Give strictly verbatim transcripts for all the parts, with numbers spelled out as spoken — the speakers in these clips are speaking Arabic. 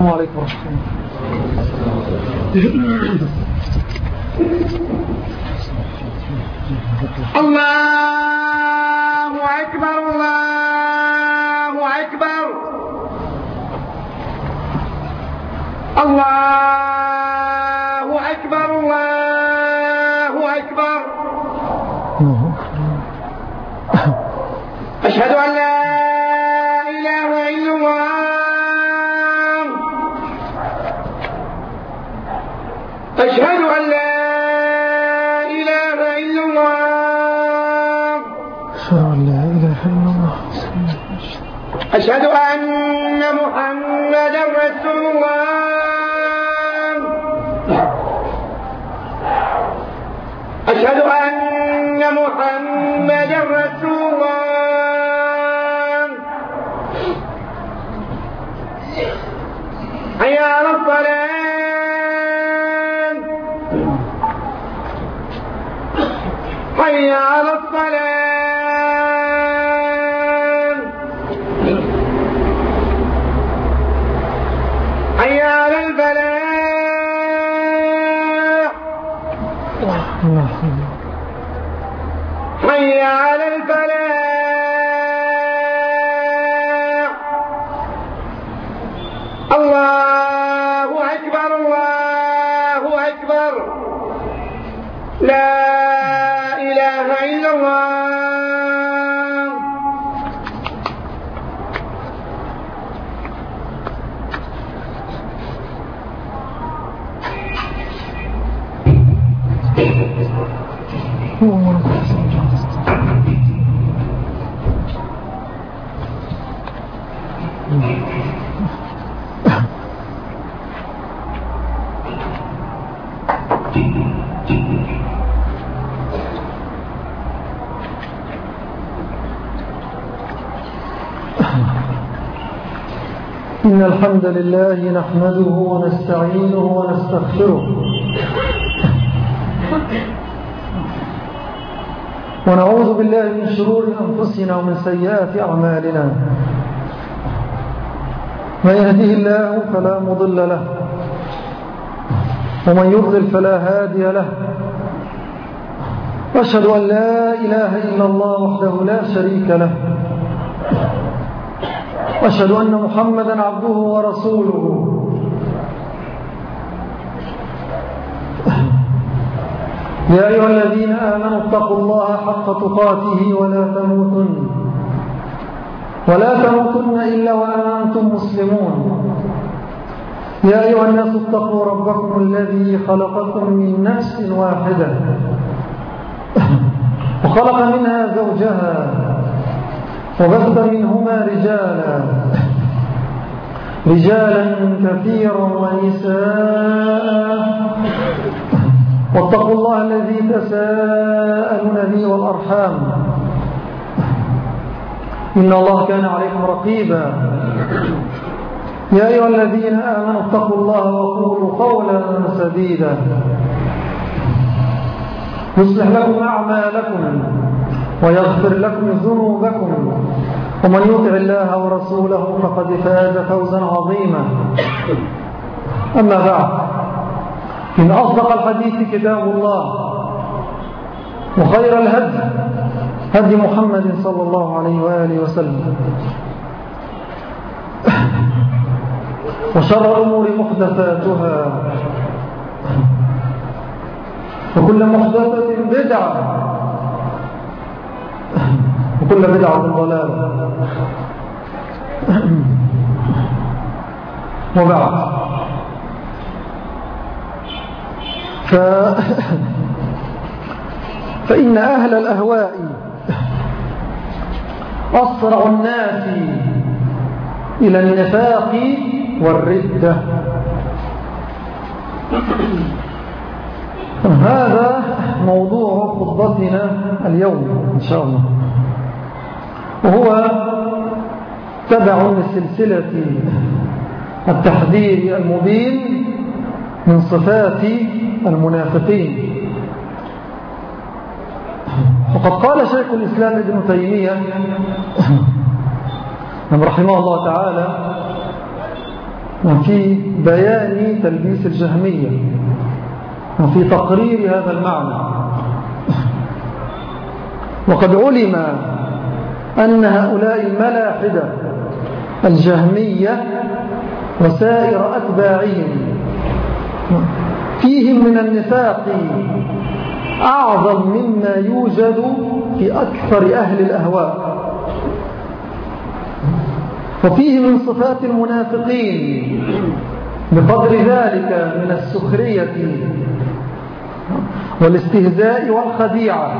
السلام عليكم ورحمة الله. الله أكبر الله أكبر الله أكبر الله أكبر. أشهد أن لا إله إلا الله. أشهد أن لا إله إلا الله. أشهد أن محمدا رسول الله. أشهد أن محمدا رسول الله. حي على الصلاة. حي على الصلاة. حي على الفلاح. حي على الفلاح. الله أكبر الله أكبر. لا إله إلا الله. إن الحمد لله نحمده ونستعينه ونستغفره ونعوذ بالله من شرور أنفسنا ومن سيئات أعمالنا. من يهده الله فلا مضل له ومن يضلل فلا هادي له. وأشهد أن لا إله إلا الله وحده لا شريك له. وأشهد أن محمدا عبده ورسوله. يا أيها الذين آمنوا اتقوا الله حق تقاته ولا تموتن ولا تموتن إلا وأنتم مسلمون. يا أيها الناس اتقوا ربكم الذي خلقكم من نفس واحدة وخلق منها زوجها وبث منهما رجالا رجالا كثيرا ونساء. واتقوا الله الذي تساءلون به والأرحام إن الله كان عليكم رقيبا. يا أيها الذين آمنوا اتقوا الله وقولوا قولا سديدا يصلح لكم أعمالكم ويغفر لكم ذنوبكم ومن يطع الله ورسوله فقد فاز فوزا عظيما. أما بعد، إن أصدق الحديث كتاب الله وخير الهدي هدي محمد صلى الله عليه وآله وسلم وشر الأمور محدثاتها وكل محدثة بدعة وكل بدعة ضلالة. وبعد، ف... فإن أهل الأهواء أسرع الناس إلى النفاق والردة. هذا موضوع خطبتنا اليوم إن شاء الله، وهو تبع لسلسلة التحذير المبين من صفات المنافقين. وقد قال شيخ الإسلام ابن تيمية رحمه الله تعالى وفي بيان تلبيس الجهمية وفي تقرير هذا المعنى. وقد علم أن هؤلاء الملاحدة الجهمية وسائر أتباعهم فيهم من النفاق أعظم مما يوجد في أكثر أهل الأهواء، وفيه من صفات المنافقين بقدر ذلك من السخرية والاستهزاء والخديعة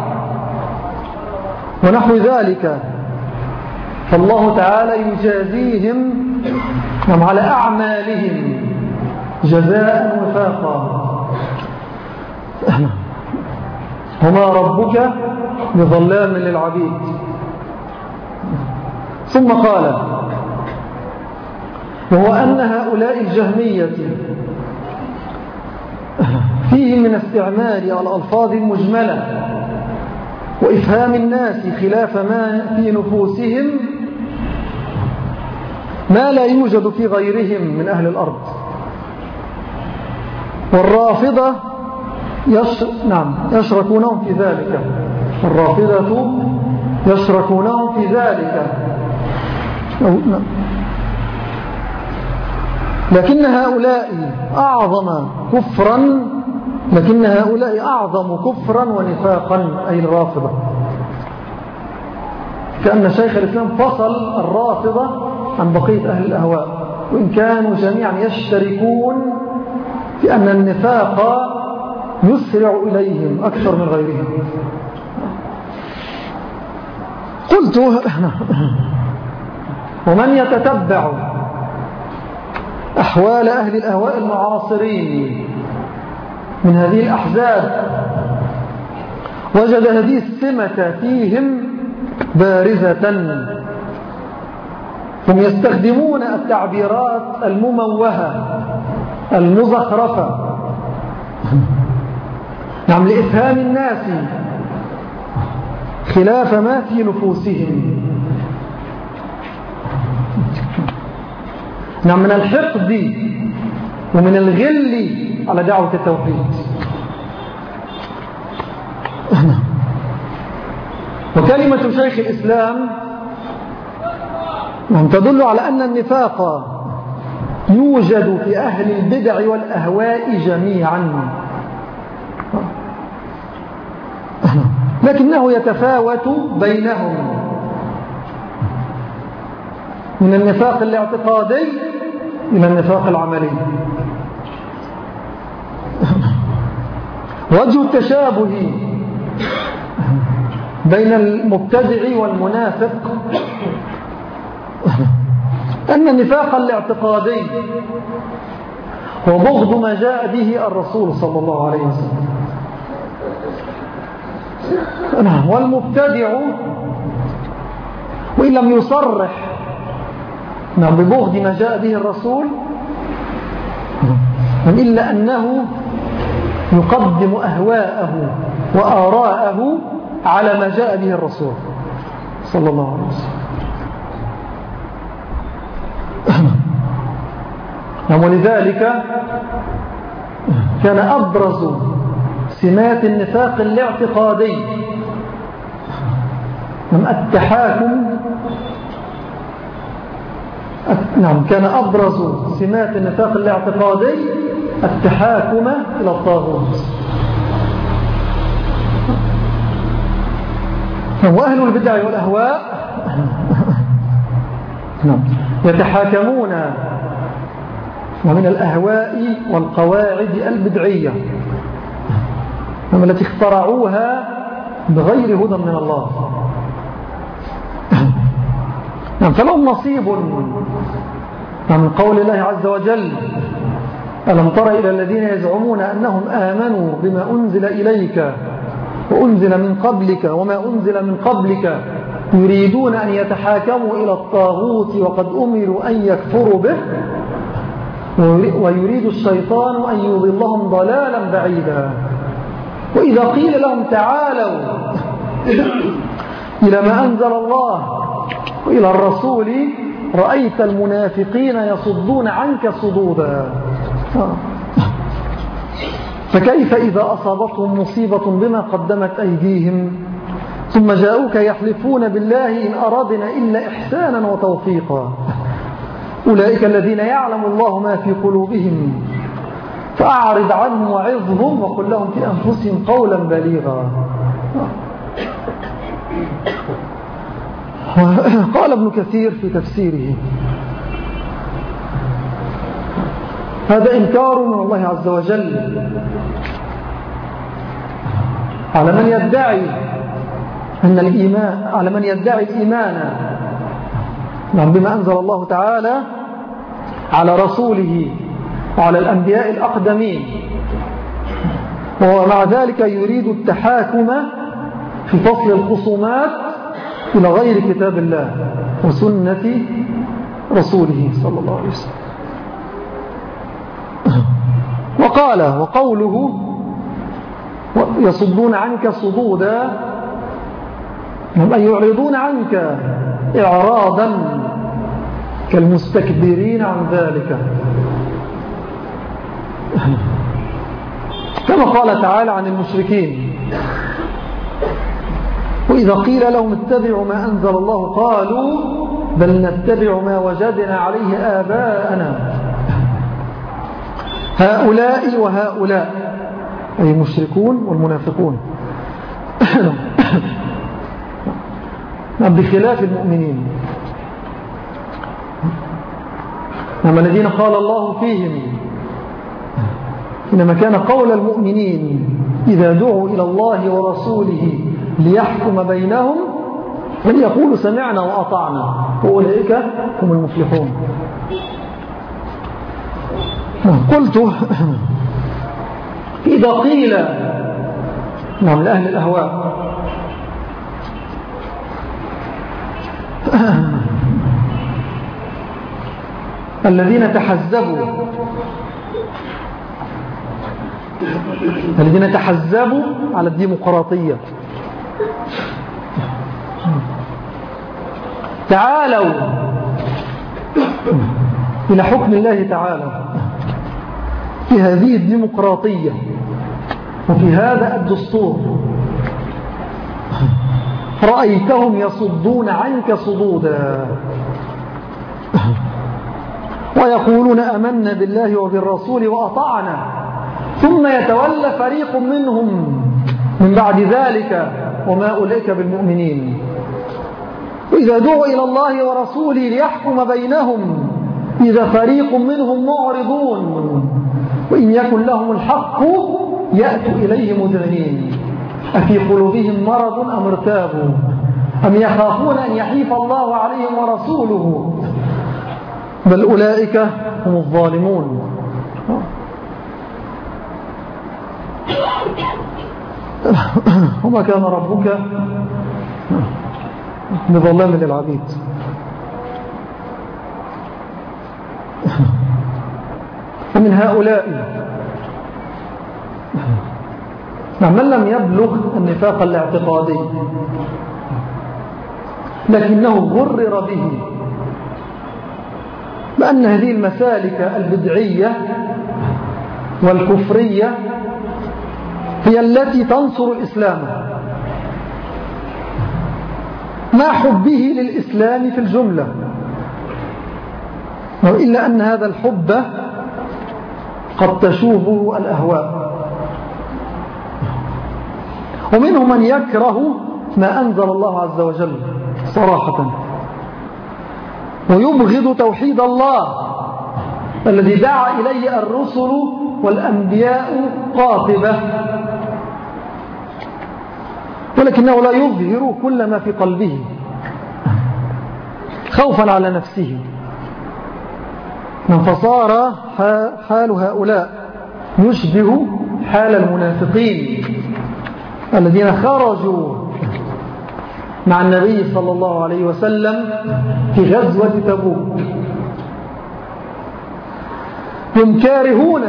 ونحو ذلك. فالله تعالى يجازيهم على أعمالهم جزاء وفاقا. وما ربك بظلام للعبيد. ثم قال: وهو أن هؤلاء الجهمية فيه من استعمال الألفاظ المجملة وإفهام الناس خلاف ما في نفوسهم ما لا يوجد في غيرهم من أهل الأرض. والرافضة يش... نعم يشركونهم في ذلك الرافضة يشركونهم في ذلك أو... نعم. لكن هؤلاء أعظم كفرا لكن هؤلاء أعظم كفرا ونفاقا، أي الرافضة. كأن شيخ الإسلام فصل الرافضة عن بقية أهل الأهواء، وإن كانوا جميعا يشتركون في أن النفاق يسرع إليهم أكثر من غيرهم. قلت: ومن يتتبع أحوال أهل الأهواء المعاصرين من هذه الأحزاب وجد هذه السمة فيهم بارزة. هم يستخدمون التعبيرات المموهة المزخرفة نعم لإفهام الناس خلاف ما في نفوسهم، نعم من الحقد ومن الغل على دعوة التوحيد. وكلمة شيخ الإسلام تدل على أن النفاق يوجد في أهل البدع والأهواء جميعا، لكنه يتفاوت بينهم من النفاق الاعتقادي إلى النفاق العملي. وجه التشابه بين المبتدع والمنافق أن النفاق الاعتقادي هو بغض ما جاء به الرسول صلى الله عليه وسلم، والمبتدع وإن لم يصرح ببغض ما جاء به الرسول إلا أنه يقدم أهواءه وآراءه على ما جاء به الرسول صلى الله عليه وسلم. ولذلك كان أبرز سمات النفاق الاعتقادي من التحاكم نعم كان أبرز سمات النفاق الاعتقادي التحاكم إلى الطاغوت. وأهل البدع والأهواء يتحاكمون ومن الأهواء والقواعد البدعية التي اخترعوها بغير هدى من الله. فلهم نصيب من قول الله عز وجل: ألم تر إلى الذين يزعمون أنهم آمنوا بما أنزل إليك وأنزل من قبلك وما أنزل من قبلك يريدون أن يتحاكموا إلى الطاغوت وقد أمروا أن يكفروا به ويريد الشيطان أن يضلهم ضلالا بعيدا. وإذا قيل لهم تعالوا إلى ما أنزل الله وإلى الرسول رأيت المنافقين يصدون عنك صدودا. فكيف إذا أصابتهم مصيبة بما قدمت أيديهم ثم جاءوك يحلفون بالله إن أردنا إلا إحسانا وتوفيقا أولئك الذين يعلم الله ما في قلوبهم فأعرض عنهم وعظهم وقل لهم في أنفسهم قولا بليغا. قال ابن كثير في تفسيره هذا إنكار من الله عز وجل على من يدعي أن الإيمان على من يدعي الإيمان بما أنزل الله تعالى على رسوله وعلى الأنبياء الأقدمين، ومع ذلك يريد التحاكم في فصل الخصومات إلى غير كتاب الله وسنة رسوله صلى الله عليه وسلم. وقال وقوله يصدون عنك صدودا أي يعرضون عنك إعراضا كالمستكبرين عن ذلك، كما قال تعالى عن المشركين وإذا قيل لهم اتبعوا ما أنزل الله قالوا بل نتبع ما وجدنا عليه آباءنا هؤلاء وهؤلاء أي المشركون والمنافقون بخلاف المؤمنين أما الذين قال الله فيهم إنما كان قول المؤمنين إذا دعوا إلى الله ورسوله ليحكم بينهم أن يقولوا سمعنا وأطعنا وأولئك هم المفلحون. قلت إذا قيل نعم لأهل الأهواء الذين تحزبوا الذين تحزبوا على الديمقراطية تعالوا إلى حكم الله تعالى في هذه الديمقراطية وفي هذا الدستور رأيتهم يصدون عنك صدودا ويقولون أمنا بالله وبالرسول وأطعنا ثم يتولى فريق منهم من بعد ذلك وما أولئك بالمؤمنين وإذا دعوا إلى الله ورسوله ليحكم بينهم إذا فريق منهم معرضون وإن يكن لهم الحق يأتوا إليه مذعنين أفي قلوبهم مرض أم ارتابوا أم يخافون أن يحيف الله عليهم ورسوله بل أولئك هم الظالمون. وما كان ربك بظلام للعبيد. ومن هؤلاء من لم يبلغ النفاق الاعتقادي لكنه غرر به بأن هذه المسالك البدعية والكفرية هي التي تنصر الإسلام مع حبه للإسلام في الجملة، إلا أن هذا الحب قد تشوبه الأهواء. ومنهم من يكره ما أنزل الله عز وجل صراحة ويبغض توحيد الله الذي دعا إليه الرسل والأنبياء قاطبة، ولكنه لا يظهر كل ما في قلبه خوفا على نفسه. فصار حال هؤلاء يشبه حال المنافقين الذين خرجوا مع النبي صلى الله عليه وسلم في غزوة تبوك، هم كارهون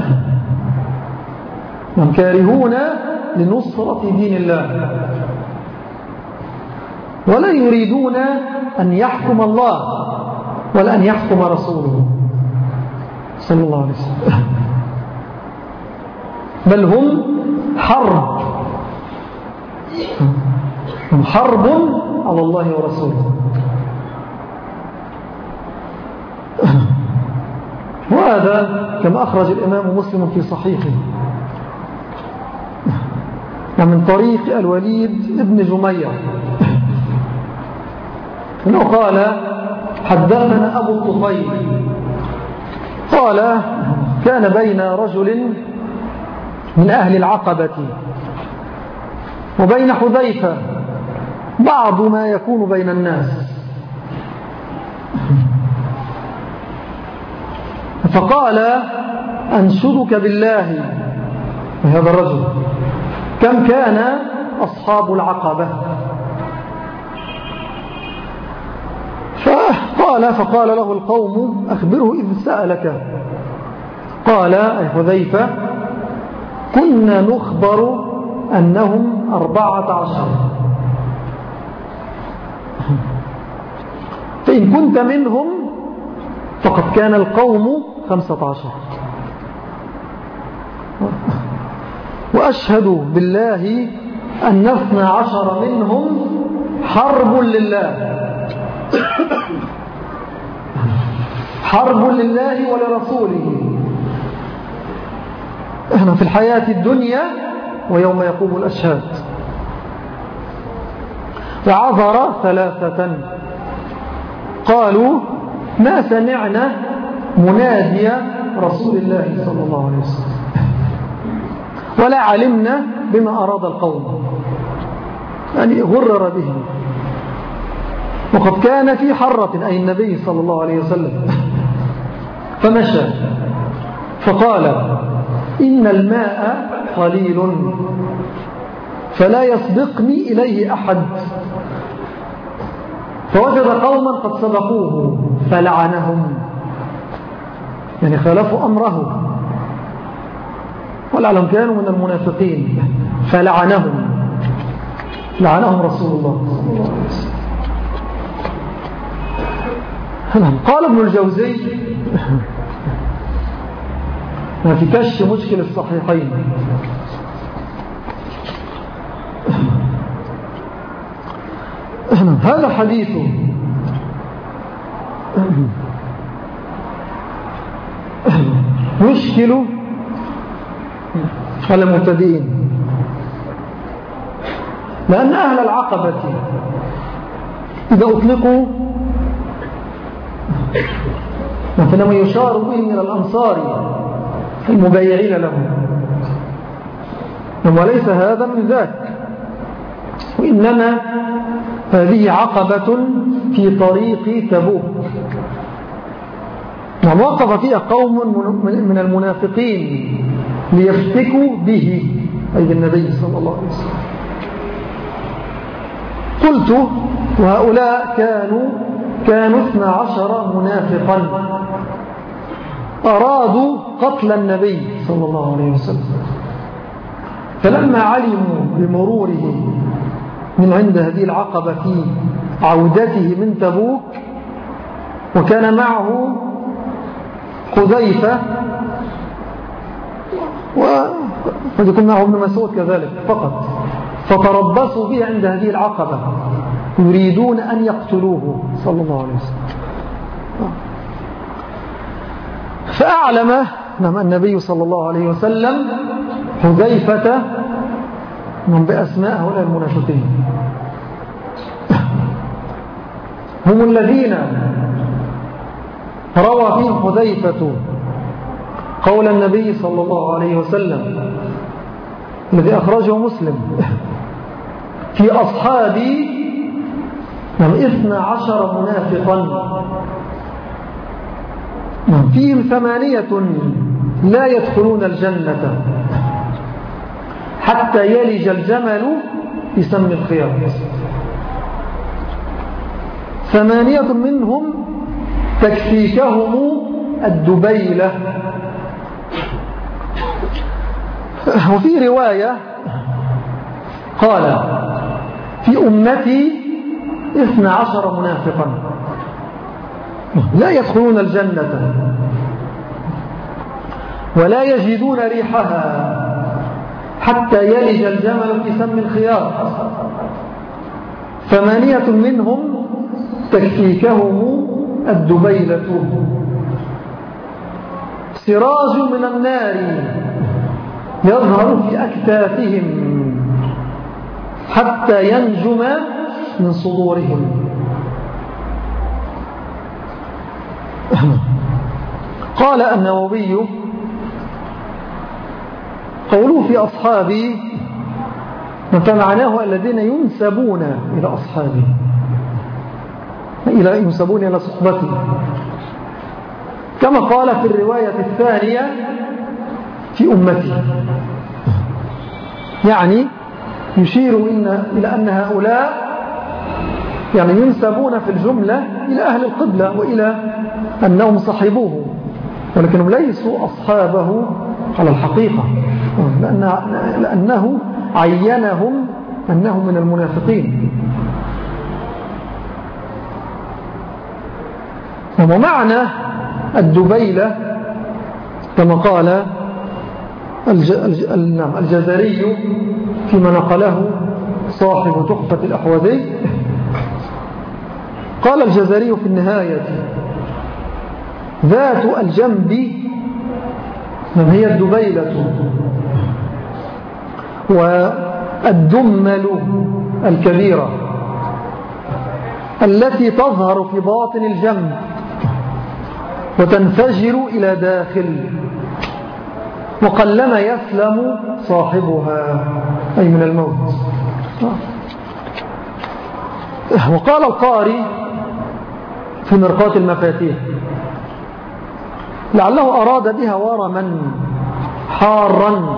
هم كارهون لنصرة دين الله ولا يريدون أن يحكم الله ولا أن يحكم رسوله صلى الله عليه وسلم، بل هم حرب هم حرب على الله ورسوله. وهذا كما أخرج الإمام مسلم في صحيحه من طريق الوليد ابن جميع إنه قال حدثنا أبو الطفيل قال كان بين رجل من أهل العقبة وبين حذيفة بعض ما يكون بين الناس، فقال أنشدك بالله هذا الرجل كم كان أصحاب العقبة؟ فقال فقال له القوم أخبره إذ سألك. قال أي حذيفة كنا نخبر أنهم أربعة عشر، فإن كنت منهم فقد كان القوم خمسة عشر، وأشهد بالله أن اثنا عشر منهم حرب لله حرب لله ولرسوله احنا في الحياة الدنيا ويوم يقوم الأشهاد. وعذر ثلاثة قالوا ما سمعنا منادي رسول الله صلى الله عليه وسلم ولا علمنا بما أراد القوم، يعني غرر به. وقد كان في حرة أي النبي صلى الله عليه وسلم فمشى فقال إن الماء قليل فلا يسبقني إليه أحد، فوجد قوما قد سبقوه فلعنهم، يعني خالفوا أمره ولعلهم كانوا من المنافقين فلعنهم لعنهم رسول الله صلى الله عليه وسلم. قال ابن الجوزي في كشف مشكل الصحيحين هذا حديث مشكل على المبتدئين، لأن أهل العقبة إذا أطلقوا فإنما يشار بهم إلى الأنصار المبايعين لهم، وليس هذا من ذاك، وإنما هذه عقبة في طريق تبوك ووقف فيها قوم من المنافقين ليفتكوا به أي بالنبي صلى الله عليه وسلم. قلت وهؤلاء كانوا كانوا اثنا عشر منافقا أرادوا قتل النبي صلى الله عليه وسلم، فلما علموا بمروره من عند هذه العقبة في عودته من تبوك وكان معه حذيفة وقد يكون معه ابن مسعود كذلك فقط، فتربصوا به عند هذه العقبة يريدون أن يقتلوه صلى الله عليه وسلم. فأعلم النبي صلى الله عليه وسلم حذيفة من بأسماء هؤلاء المنافقين، هم الذين روى فيهم حذيفة قول النبي صلى الله عليه وسلم الذي أخرجه مسلم في أصحابي من اثنى عشر منافقا فيهم ثمانية لا يدخلون الجنة حتى يلج الجمل في سم الخياط، ثمانية منهم تكفيكهم الدبيلة. وفي رواية قال في أمتي اثنى عشر منافقا لا يدخلون الجنة ولا يجدون ريحها حتى يلج الجمل في سم الخياط، ثمانية منهم تكفيكهم الدبيلة، سراج من النار يظهر في أكتافهم حتى ينجم من صدورهم. قال النووي قوله في أصحابي فمعناه الذين ينسبون إلى أصحابه، إلى ينسبون إلى صحبته، كما قال في الرواية الثانية في أمته، يعني يشير إن إلى أن هؤلاء يعني ينسبون في الجملة إلى أهل القبلة وإلى أنهم صحبوه، ولكنهم ليسوا أصحابه على الحقيقة، لأن لأنه عينهم أنهم من المنافقين. ومعنى الدبيلة كما قال الجزري فيما نقله صاحب تحفة الأحوذي، قال الجزري في النهاية ذات الجنب من هي الدبيلة، والدمل الكبيرة التي تظهر في باطن الجنب وتنفجر إلى داخل، وقلما يسلم صاحبها أي من الموت. وقال القاري في مرقات المفاتيح لعله أراد بها ورما حارا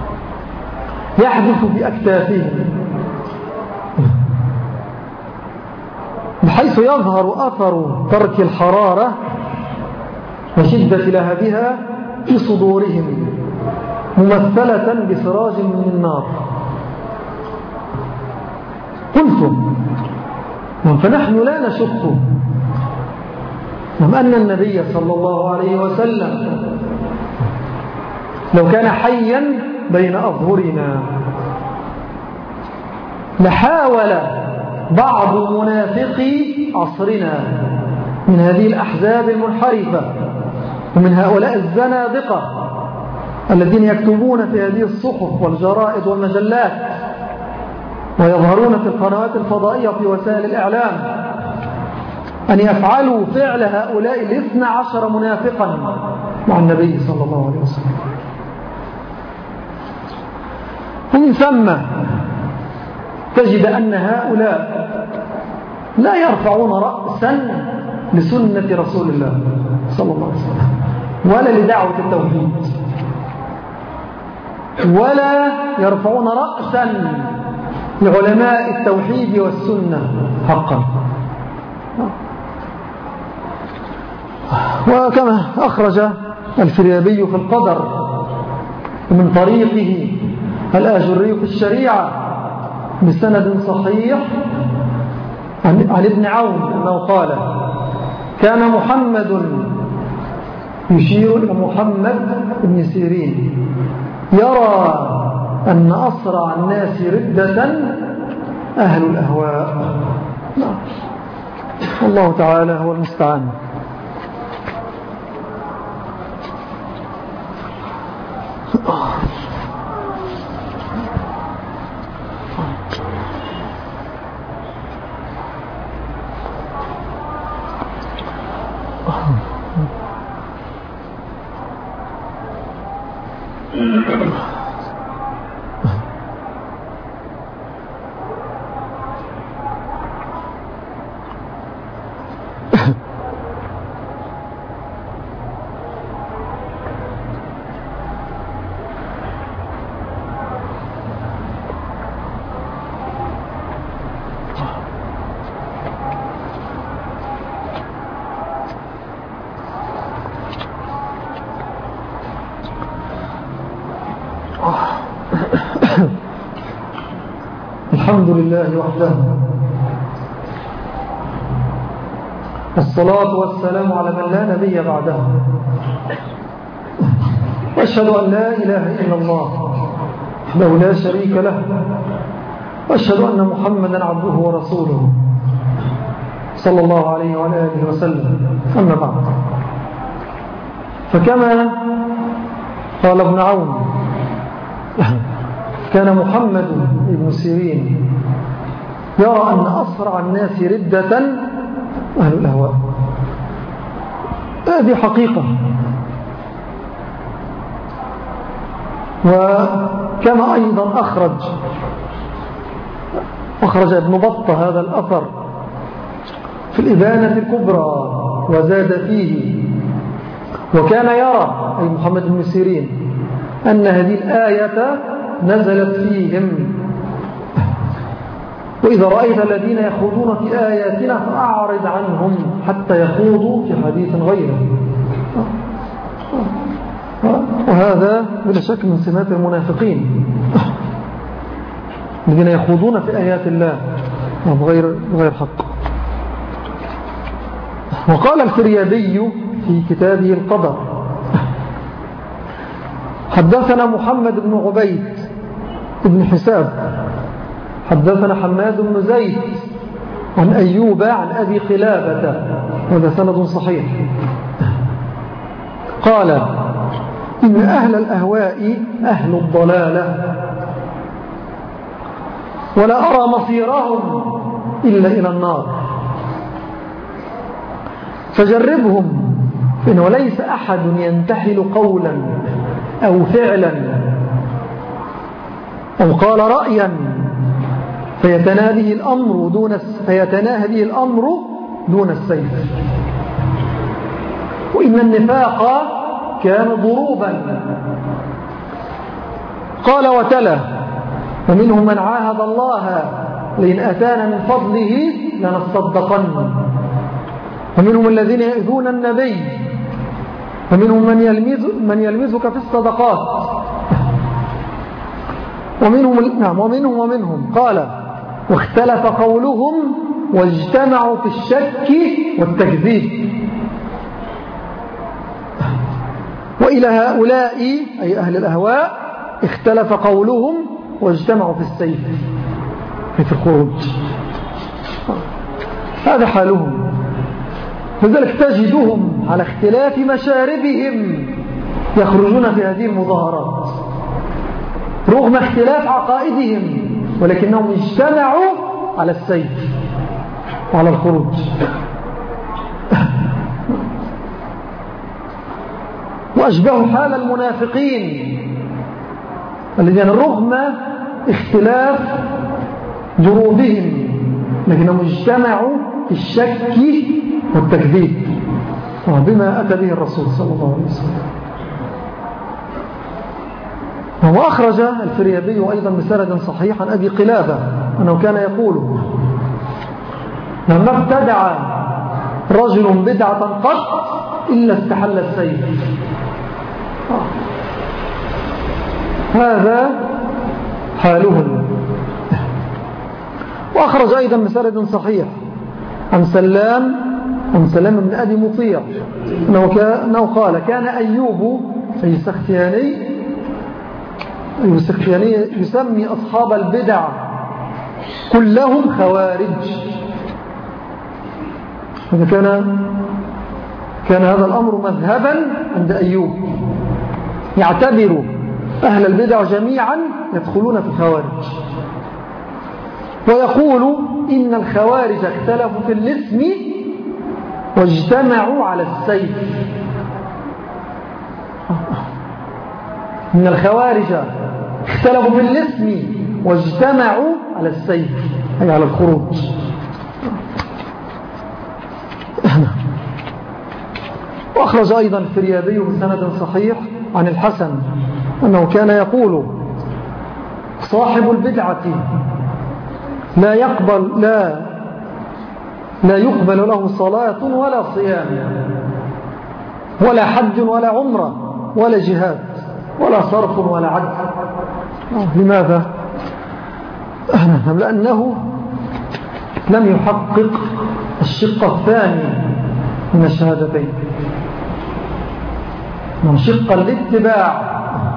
يحدث بأكتافهم بحيث يظهر أثر ترك الحرارة وشدة لهبها في صدورهم ممثلة بسراج من النار. قلت فنحن لا نشك أن النبي صلى الله عليه وسلم لو كان حيا بين أظهرنا لحاول بعض منافقي عصرنا من هذه الأحزاب المنحرفة ومن هؤلاء الزنادقة الذين يكتبون في هذه الصحف والجرائد والمجلات ويظهرون في القنوات الفضائية في وسائل الإعلام أن يفعلوا فعل هؤلاء الاثنى عشر منافقا مع النبي صلى الله عليه وسلم. ومن ثم تجد أن هؤلاء لا يرفعون رأسا لسنة رسول الله صلى الله عليه وسلم ولا لدعوة التوحيد، ولا يرفعون رأسا لعلماء التوحيد والسنة حقا. وكما أخرج الفريابي في القدر من طريقه الآجري في الشريعة بسند صحيح عن, عن ابن عون أنه قال كان محمد يشير إلى محمد بن سيرين يرى أن أسرع الناس ردة أهل الأهواء. الله تعالى هو المستعان. الحمد لله وحده والصلاة والسلام على من لا نبي بعده، وأشهد أن لا إله إلا الله وحده لا شريك له، وأشهد أن محمدا عبده ورسوله صلى الله عليه وعلى آله وسلم. أما بعد، فكما قال ابن عون كان محمد بن سيرين يرى أن أسرع الناس ردة أهل الأهواء. هذه حقيقة. وكما أيضا أخرج أخرج ابن بطة هذا الأثر في الإبانة الكبرى وزاد فيه، وكان يرى أي محمد بن سيرين أن هذه الآية نزلت فيهم: وإذا رأيت الذين يخوضون في آياتنا فأعرض عنهم حتى يخوضوا في حديث غيره. وهذا بلا شك من سمات المنافقين الذين يخوضون في آيات الله بغير, بغير حق. وقال الفريابي في كتابه القدر: حدثنا محمد بن عبيد بن حساب حدثنا حماد بن زيد عن أيوب عن أبي قلابة، وهذا سند صحيح، قال: إن أهل الأهواء أهل الضلالة، ولا أرى مصيرهم إلا إلى النار، فجربهم، فإنه ليس أحد ينتحل قولا أو فعلا أو قال رأيا فيتناهى الأمر دون فيتناهى الأمر دون السيف، وإن النفاق كان ضروبا. قال وتلا: ومنهم من عاهد الله لئن أتانا من فضله لنصدقن، ومنهم الذين يؤذون النبي، ومنهم من يلمز من يلمزك في الصدقات، ومنهم نعم ومنهم ومنهم قال: واختلف قولهم واجتمعوا في الشك والتكذيب. وإلى هؤلاء أي أهل الأهواء اختلف قولهم واجتمعوا في السيف، في الخروج. هذا حالهم. لذلك تجدهم على اختلاف مشاربهم يخرجون في هذه المظاهرات رغم اختلاف عقائدهم، ولكنهم اجتمعوا على السيف وعلى الخروج. وأشبه حال المنافقين الذين رغم اختلاف جروبهم لكنهم اجتمعوا في الشك والتكذيب بما أتى به الرسول صلى الله عليه وسلم. وأخرج الفريابي أيضا بسند صحيح عن أبي قلابة أنه كان يقول: لما ابتدع رجل بدعة قط إلا استحل السيف. هذا حالهم. وأخرج أيضا بسند صحيح عن سلام عن سلام بن أبي مطيع أنه قال: كان أيوب السختياني السختياني يسمي أصحاب البدع كلهم خوارج. كان كان هذا الأمر مذهبا عند أيوب، يعتبر أهل البدع جميعا يدخلون في الخوارج، ويقول إن الخوارج اختلفوا في الاسم واجتمعوا على السيف. إن الخوارج اختلفوا في الاسم واجتمعوا على السيف، أي على الخروج. وأخرج أيضا الفريابي بسند صحيح عن الحسن أنه كان يقول: صاحب البدعة لا يقبل لا لا يقبل له صلاة ولا صيام ولا حج ولا عمرة ولا جهاد ولا صرف ولا عدل. لماذا؟ لأنه لم يحقق الشق الثاني من الشهادتين، من شق الاتباع.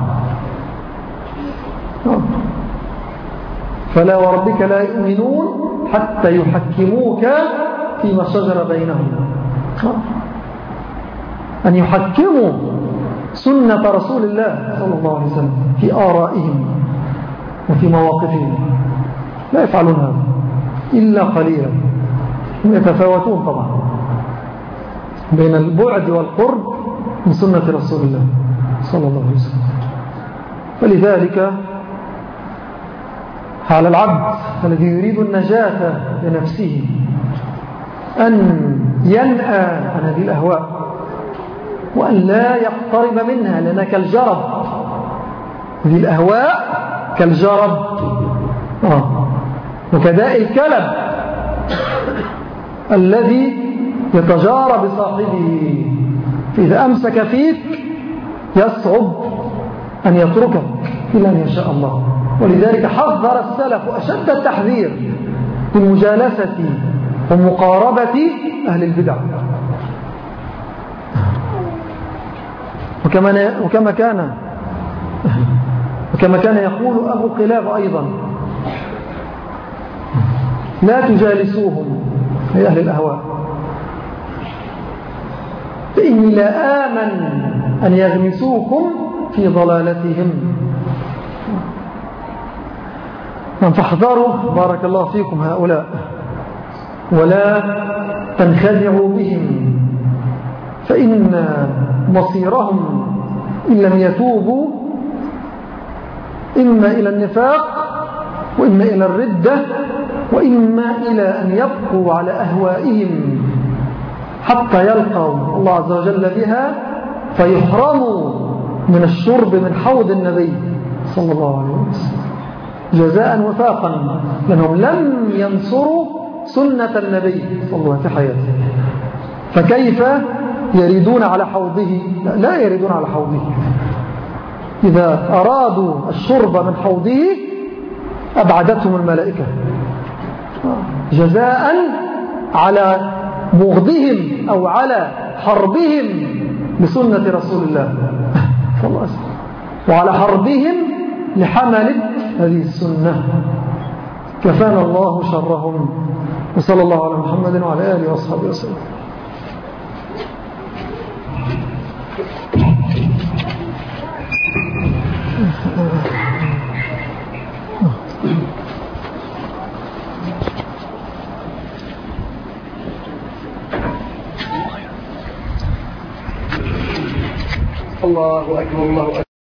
فلا وربك لا يؤمنون حتى يحكموك فيما شجر بينهم. أن يحكموا سنة رسول الله صلى الله عليه وسلم في آرائهم وفي مواقفهم، لا يفعلون هذا إلا قليلا. يتفاوتون طبعا بين البعد والقرب من سنة رسول الله صلى الله عليه وسلم. فلذلك على العبد الذي يريد النجاة لنفسه أن ينأى عن هذه الأهواء وأن لا يقترب منها، لأنها كالجرب. هذه الأهواء كالجرب آه. وكداء الكلب الذي يتجارى بصاحبه، فإذا أمسك فيك يصعب أن يتركك إلا أن يشاء الله. ولذلك حذر السلف أشد التحذير من مجالسة ومقاربة أهل البدع. وكما وكما كان وكما كان يقول أبو قلابة أيضا: لا تجالسوهم أي أهل الأهواء، فإني لا آمن أن يغمسوكم في ضلالتهم. فاحذروا بارك الله فيكم هؤلاء، ولا تنخدعوا بهم، فإن مصيرهم إن لم يتوبوا إما إلى النفاق وإما إلى الردة وإما إلى أن يبقوا على أهوائهم حتى يلقوا الله عز وجل بها فيحرموا من الشرب من حوض النبي صلى الله عليه وسلم جزاء وفاقا، لأنهم لم ينصروا سنة النبي صلى الله عليه وسلم في حياته. فكيف يريدون على حوضه؟ لا يريدون على حوضه. إذا أرادوا الشرب من حوضه أبعدتهم الملائكة جزاء على بغضهم أو على حربهم لسنة رسول الله صلى الله عليه وسلم، وعلى حربهم لحملة هذه السنة. كفانا الله شرهم. وصلى الله على محمد وعلى آله وصحبه وسلم. الله أكبر الله أكبر.